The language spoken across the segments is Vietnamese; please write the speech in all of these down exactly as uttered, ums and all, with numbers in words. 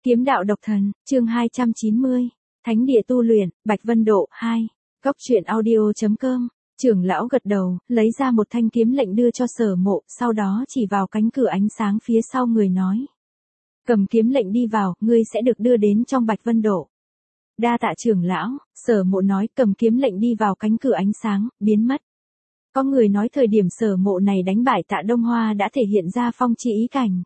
Kiếm đạo độc thần, chương hai trăm chín mươi. Thánh địa tu luyện, Bạch Vân Độ, hai. Góc truyện audio.com. Trưởng lão gật đầu, lấy ra một thanh kiếm lệnh đưa cho Sở Mộ, sau đó chỉ vào cánh cửa ánh sáng phía sau người nói. Cầm kiếm lệnh đi vào, ngươi sẽ được đưa đến trong Bạch Vân Độ. Đa tạ trưởng lão, Sở Mộ nói, cầm kiếm lệnh đi vào cánh cửa ánh sáng, biến mất. Có người nói thời điểm Sở Mộ này đánh bại Tạ Đông Hoa đã thể hiện ra phong chi ý cảnh.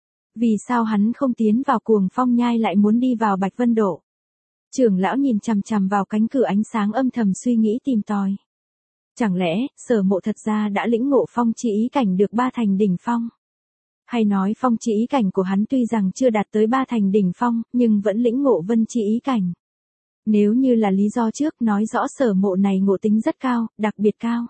Vì sao hắn không tiến vào Cuồng Phong Nhai lại muốn đi vào Bạch Vân Độ? Trưởng lão nhìn chằm chằm vào cánh cửa ánh sáng âm thầm suy nghĩ tìm tòi. Chẳng lẽ, Sở Mộ thật ra đã lĩnh ngộ phong chi ý cảnh được ba thành đỉnh phong? Hay nói phong chi ý cảnh của hắn tuy rằng chưa đạt tới ba thành đỉnh phong, nhưng vẫn lĩnh ngộ vân chi ý cảnh. Nếu như là lý do trước nói rõ Sở Mộ này ngộ tính rất cao, đặc biệt cao.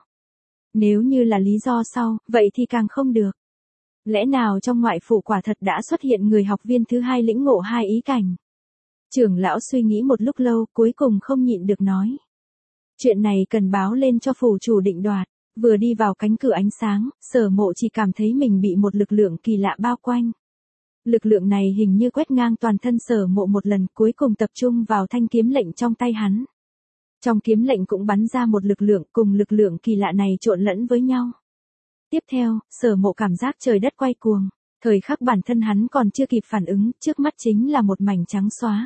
Nếu như là lý do sau, vậy thì càng không được. Lẽ nào trong ngoại phủ quả thật đã xuất hiện người học viên thứ hai lĩnh ngộ hai ý cảnh? Trưởng lão suy nghĩ một lúc lâu, cuối cùng không nhịn được nói. Chuyện này cần báo lên cho phủ chủ định đoạt. Vừa đi vào cánh cửa ánh sáng, Sở Mộ chỉ cảm thấy mình bị một lực lượng kỳ lạ bao quanh. Lực lượng này hình như quét ngang toàn thân Sở Mộ một lần, cuối cùng tập trung vào thanh kiếm lệnh trong tay hắn. Trong kiếm lệnh cũng bắn ra một lực lượng, cùng lực lượng kỳ lạ này trộn lẫn với nhau. Tiếp theo, Sở Mộ cảm giác trời đất quay cuồng, thời khắc bản thân hắn còn chưa kịp phản ứng, trước mắt chính là một mảnh trắng xóa.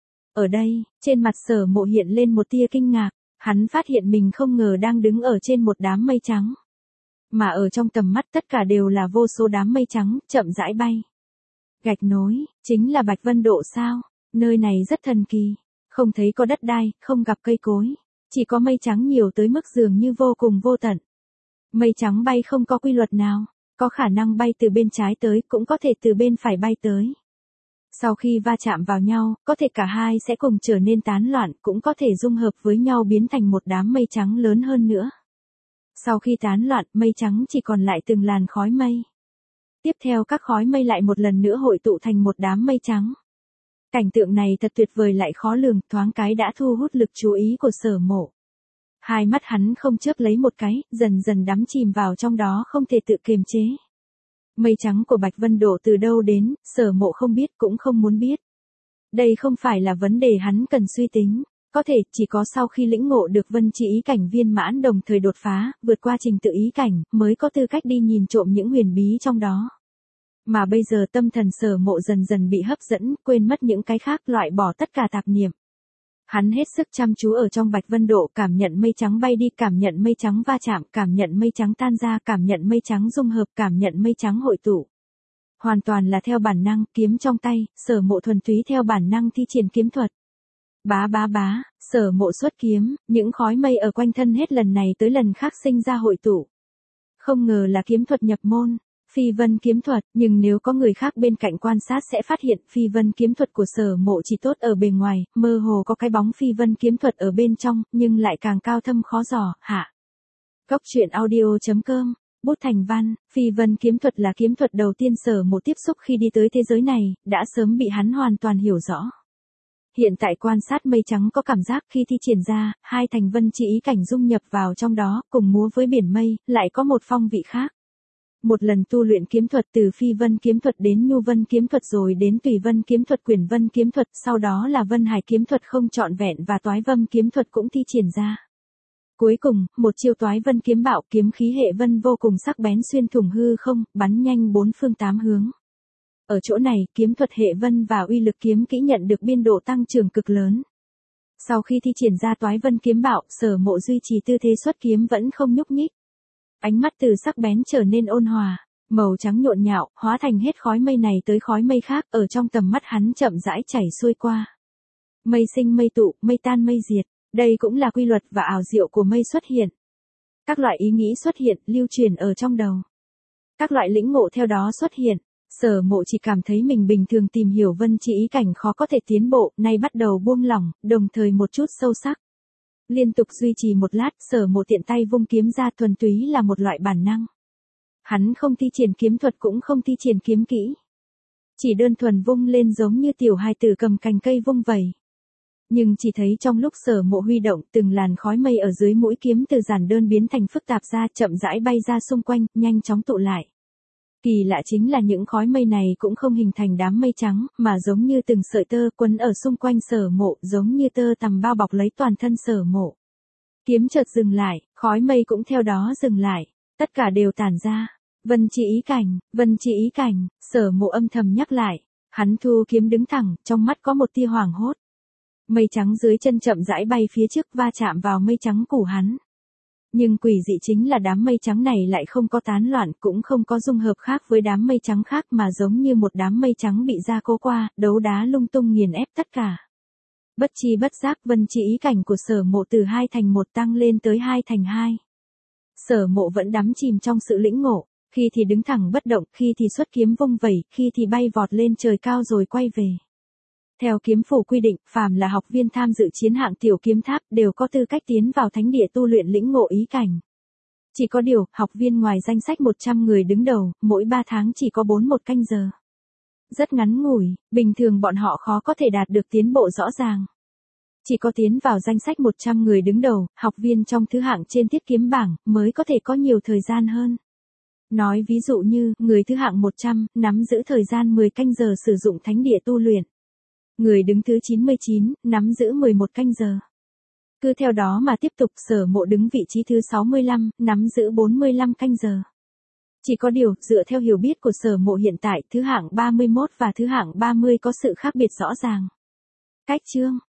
Ở đây, trên mặt Sở Mộ hiện lên một tia kinh ngạc, hắn phát hiện mình không ngờ đang đứng ở trên một đám mây trắng. Mà ở trong tầm mắt tất cả đều là vô số đám mây trắng, chậm rãi bay. Gạch nối, chính là Bạch Vân Độ sao? Nơi này rất thần kỳ, không thấy có đất đai, không gặp cây cối, chỉ có mây trắng nhiều tới mức dường như vô cùng vô tận. Mây trắng bay không có quy luật nào, có khả năng bay từ bên trái tới, cũng có thể từ bên phải bay tới. Sau khi va chạm vào nhau, có thể cả hai sẽ cùng trở nên tán loạn, cũng có thể dung hợp với nhau biến thành một đám mây trắng lớn hơn nữa. Sau khi tán loạn, mây trắng chỉ còn lại từng làn khói mây. Tiếp theo các khói mây lại một lần nữa hội tụ thành một đám mây trắng. Cảnh tượng này thật tuyệt vời lại khó lường, thoáng cái đã thu hút lực chú ý của Sở Mộ. Hai mắt hắn không chớp lấy một cái, dần dần đắm chìm vào trong đó không thể tự kiềm chế. Mây trắng của Bạch Vân Độ từ đâu đến, Sở Mộ không biết cũng không muốn biết. Đây không phải là vấn đề hắn cần suy tính, có thể chỉ có sau khi lĩnh ngộ được vân chi ý cảnh viên mãn đồng thời đột phá, vượt qua trình tự ý cảnh, mới có tư cách đi nhìn trộm những huyền bí trong đó. Mà bây giờ tâm thần Sở Mộ dần dần bị hấp dẫn, quên mất những cái khác, loại bỏ tất cả tạp niệm. Hắn hết sức chăm chú ở trong Bạch Vân Độ, cảm nhận mây trắng bay đi, cảm nhận mây trắng va chạm, cảm nhận mây trắng tan ra, cảm nhận mây trắng dung hợp, cảm nhận mây trắng hội tụ. Hoàn toàn là theo bản năng, kiếm trong tay, Sở Mộ thuần túy theo bản năng thi triển kiếm thuật. Bá bá bá, Sở Mộ xuất kiếm, những khói mây ở quanh thân hết lần này tới lần khác sinh ra hội tụ. Không ngờ là kiếm thuật nhập môn. Phi vân kiếm thuật, nhưng nếu có người khác bên cạnh quan sát sẽ phát hiện phi vân kiếm thuật của Sở Mộ chỉ tốt ở bề ngoài, mơ hồ có cái bóng phi vân kiếm thuật ở bên trong, nhưng lại càng cao thâm khó dò, hạ. Góc truyện audio.com, bút thành văn, phi vân kiếm thuật là kiếm thuật đầu tiên Sở Mộ tiếp xúc khi đi tới thế giới này, đã sớm bị hắn hoàn toàn hiểu rõ. Hiện tại quan sát mây trắng có cảm giác khi thi triển ra, hai thành vân chi ý cảnh dung nhập vào trong đó, cùng múa với biển mây, lại có một phong vị khác. Một lần tu luyện kiếm thuật từ phi vân kiếm thuật đến nhu vân kiếm thuật rồi đến tùy vân kiếm thuật, quyển vân kiếm thuật, sau đó là vân hải kiếm thuật không trọn vẹn và toái vân kiếm thuật cũng thi triển ra. Cuối cùng, một chiêu toái vân kiếm bạo, kiếm khí hệ vân vô cùng sắc bén xuyên thủng hư không, bắn nhanh bốn phương tám hướng. Ở chỗ này, kiếm thuật hệ vân và uy lực kiếm kỹ nhận được biên độ tăng trưởng cực lớn. Sau khi thi triển ra toái vân kiếm bạo, Sở Mộ duy trì tư thế xuất kiếm vẫn không nhúc nhích. Ánh mắt từ sắc bén trở nên ôn hòa, màu trắng nhộn nhạo, hóa thành hết khói mây này tới khói mây khác, ở trong tầm mắt hắn chậm rãi chảy xuôi qua. Mây sinh mây tụ, mây tan mây diệt, đây cũng là quy luật và ảo diệu của mây xuất hiện. Các loại ý nghĩ xuất hiện, lưu truyền ở trong đầu. Các loại lĩnh ngộ theo đó xuất hiện. Sở Mộ chỉ cảm thấy mình bình thường tìm hiểu vân chi ý cảnh khó có thể tiến bộ, nay bắt đầu buông lỏng, đồng thời một chút sâu sắc. Liên tục duy trì một lát, Sở Mộ tiện tay vung kiếm ra, thuần túy là một loại bản năng. Hắn không thi triển kiếm thuật cũng không thi triển kiếm kỹ. Chỉ đơn thuần vung lên giống như tiểu hài tử cầm cành cây vung vẩy. Nhưng chỉ thấy trong lúc Sở Mộ huy động, từng làn khói mây ở dưới mũi kiếm từ giản đơn biến thành phức tạp ra, chậm rãi bay ra xung quanh, nhanh chóng tụ lại. Kỳ lạ chính là những khói mây này cũng không hình thành đám mây trắng, mà giống như từng sợi tơ quấn ở xung quanh Sở Mộ, giống như tơ tằm bao bọc lấy toàn thân Sở Mộ. Kiếm chợt dừng lại, khói mây cũng theo đó dừng lại, tất cả đều tản ra. Vân Chi Ý Cảnh, Vân Chi Ý Cảnh, Sở Mộ âm thầm nhắc lại. Hắn thu kiếm đứng thẳng, trong mắt có một tia hoảng hốt. Mây trắng dưới chân chậm rãi bay phía trước va chạm vào mây trắng củ hắn. Nhưng quỷ dị chính là đám mây trắng này lại không có tán loạn, cũng không có dung hợp khác với đám mây trắng khác mà giống như một đám mây trắng bị gia cố qua, đấu đá lung tung nghiền ép tất cả. Bất chi bất giác Vân Chi Ý Cảnh của Sở Mộ từ hai thành một tăng lên tới hai thành hai. Sở Mộ vẫn đắm chìm trong sự lĩnh ngộ, khi thì đứng thẳng bất động, khi thì xuất kiếm vung vẩy, khi thì bay vọt lên trời cao rồi quay về. Theo kiếm phủ quy định, phàm là học viên tham dự chiến hạng tiểu kiếm tháp đều có tư cách tiến vào thánh địa tu luyện lĩnh ngộ ý cảnh. Chỉ có điều, học viên ngoài danh sách một trăm người đứng đầu, mỗi ba tháng chỉ có bốn một canh giờ. Rất ngắn ngủi, bình thường bọn họ khó có thể đạt được tiến bộ rõ ràng. Chỉ có tiến vào danh sách một trăm người đứng đầu, học viên trong thứ hạng trên tiết kiếm bảng, mới có thể có nhiều thời gian hơn. Nói ví dụ như, người thứ hạng một trăm, nắm giữ thời gian mười canh giờ sử dụng thánh địa tu luyện. Người đứng thứ chín mươi chín, nắm giữ mười một canh giờ. Cứ theo đó mà tiếp tục, Sở Mộ đứng vị trí thứ sáu mươi lăm, nắm giữ bốn mươi lăm canh giờ. Chỉ có điều, dựa theo hiểu biết của Sở Mộ hiện tại, thứ hạng ba mươi mốt và thứ hạng ba mươi có sự khác biệt rõ ràng. Cách chương